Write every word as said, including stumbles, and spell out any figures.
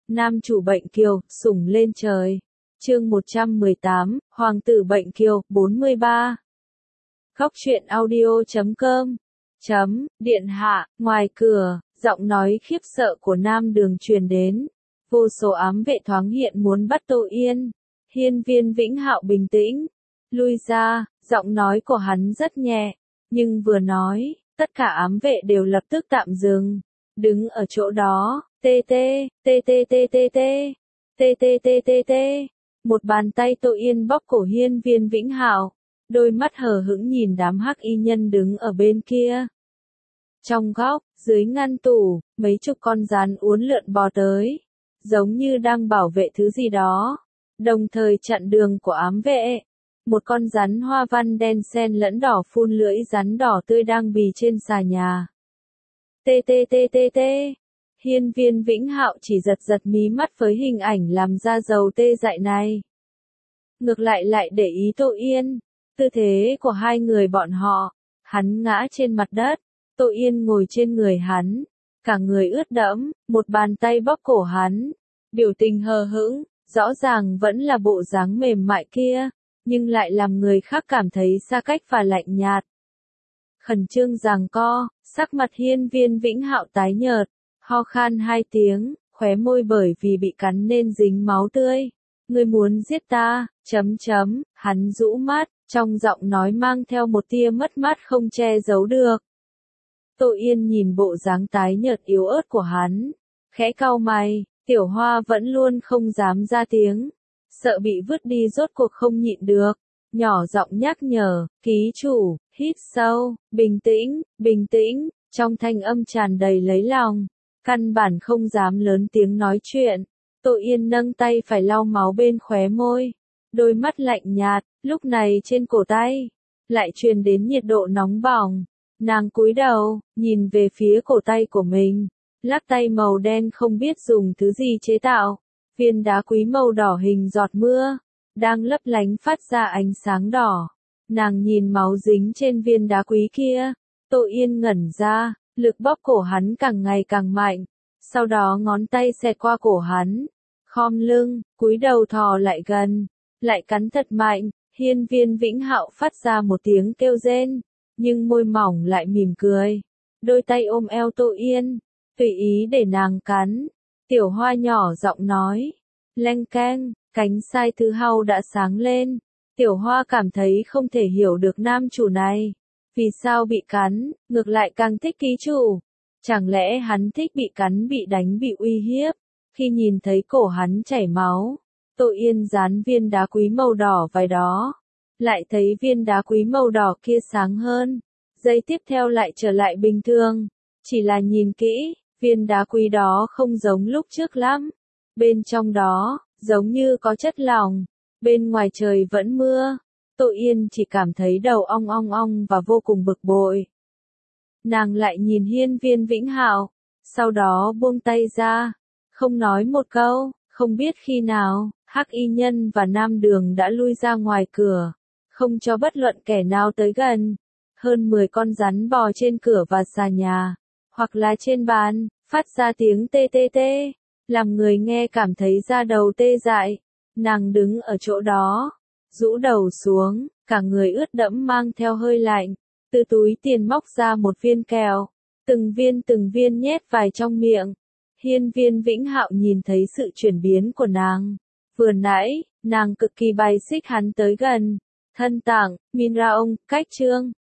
Nam chủ bệnh kiều, sủng lên trời. Chương một trăm mười tám, Hoàng tử bệnh kiều, bốn mươi ba. Góc truyện audio chấm com. Chấm, điện hạ, ngoài cửa, giọng nói khiếp sợ của Nam Đường truyền đến. Vô số ám vệ thoáng hiện muốn bắt Tô Yên. Hiên Viên Vĩnh Hạo bình tĩnh. Lui ra, giọng nói của hắn rất nhẹ. Nhưng vừa nói, tất cả ám vệ đều lập tức tạm dừng. Đứng ở chỗ đó, tê tê, tê tê tê tê tê, tê tê tê tê tê. Một bàn tay Tô Yên bóp cổ Hiên Viên Vĩnh Hạo, đôi mắt hờ hững nhìn đám hắc y nhân đứng ở bên kia. Trong góc, dưới ngăn tủ, mấy chục con rắn uốn lượn bò tới, giống như đang bảo vệ thứ gì đó, đồng thời chặn đường của ám vệ. Một con rắn hoa văn đen xen lẫn đỏ phun lưỡi rắn đỏ tươi đang bì trên xà nhà. Tê tê tê tê tê. Hiên Viên Vĩnh Hạo chỉ giật giật mí mắt với hình ảnh làm da dầu tê dại này. Ngược lại lại để ý Tô Yên, tư thế của hai người bọn họ, hắn ngã trên mặt đất, Tô Yên ngồi trên người hắn, cả người ướt đẫm, một bàn tay bóp cổ hắn, biểu tình hờ hững, rõ ràng vẫn là bộ dáng mềm mại kia, nhưng lại làm người khác cảm thấy xa cách và lạnh nhạt. Khẩn trương giằng co, sắc mặt Hiên Viên Vĩnh Hạo tái nhợt, ho khan hai tiếng, khóe môi bởi vì bị cắn nên dính máu tươi. Ngươi muốn giết ta, chấm chấm, hắn rũ mắt, trong giọng nói mang theo một tia mất mát không che giấu được. Tô Yên nhìn bộ dáng tái nhợt yếu ớt của hắn, khẽ cau mày, Tiểu Hoa vẫn luôn không dám ra tiếng, sợ bị vứt đi rốt cuộc không nhịn được, nhỏ giọng nhắc nhở, ký chủ, hít sâu, bình tĩnh, bình tĩnh, trong thanh âm tràn đầy lấy lòng, căn bản không dám lớn tiếng nói chuyện. Tô Yên nâng tay phải lau máu bên khóe môi, đôi mắt lạnh nhạt, lúc này trên cổ tay, lại truyền đến nhiệt độ nóng bỏng. Nàng cúi đầu, nhìn về phía cổ tay của mình, lắc tay màu đen không biết dùng thứ gì chế tạo, viên đá quý màu đỏ hình giọt mưa, đang lấp lánh phát ra ánh sáng đỏ. Nàng nhìn máu dính trên viên đá quý kia, Tô Yên ngẩn ra, lực bóp cổ hắn càng ngày càng mạnh. Sau đó ngón tay xẹt qua cổ hắn, khom lưng, cúi đầu thò lại gần, lại cắn thật mạnh. Hiên Viên Vĩnh Hạo phát ra một tiếng kêu rên, nhưng môi mỏng lại mỉm cười. Đôi tay ôm eo Tô Yên, tùy ý để nàng cắn. Tiểu Hoa nhỏ giọng nói, leng keng, cánh sai thứ hau đã sáng lên. Tiểu Hoa cảm thấy không thể hiểu được nam chủ này, vì sao bị cắn, ngược lại càng thích ký chủ. Chẳng lẽ hắn thích bị cắn bị đánh bị uy hiếp? Khi nhìn thấy cổ hắn chảy máu, Tô Yên dán viên đá quý màu đỏ vào đó, lại thấy viên đá quý màu đỏ kia sáng hơn. Giây tiếp theo lại trở lại bình thường, chỉ là nhìn kỹ, viên đá quý đó không giống lúc trước lắm. Bên trong đó, giống như có chất lỏng, bên ngoài trời vẫn mưa. Tô Yên chỉ cảm thấy đầu ong ong ong và vô cùng bực bội. Nàng lại nhìn Hiên Viên Vĩnh Hạo, sau đó buông tay ra, không nói một câu. Không biết khi nào, hắc y nhân và Nam Đường đã lui ra ngoài cửa, không cho bất luận kẻ nào tới gần. Hơn mười con rắn bò trên cửa và xà nhà, hoặc là trên bàn, phát ra tiếng tê tê tê, làm người nghe cảm thấy da đầu tê dại. Nàng đứng ở chỗ đó, rũ đầu xuống, cả người ướt đẫm mang theo hơi lạnh, từ túi tiền móc ra một viên kẹo, từng viên từng viên nhét vào trong miệng. Hiên Viên Vĩnh Hạo nhìn thấy sự chuyển biến của nàng. Vừa nãy, nàng cực kỳ bài xích hắn tới gần. Thân tặng, Minraong, cách trương,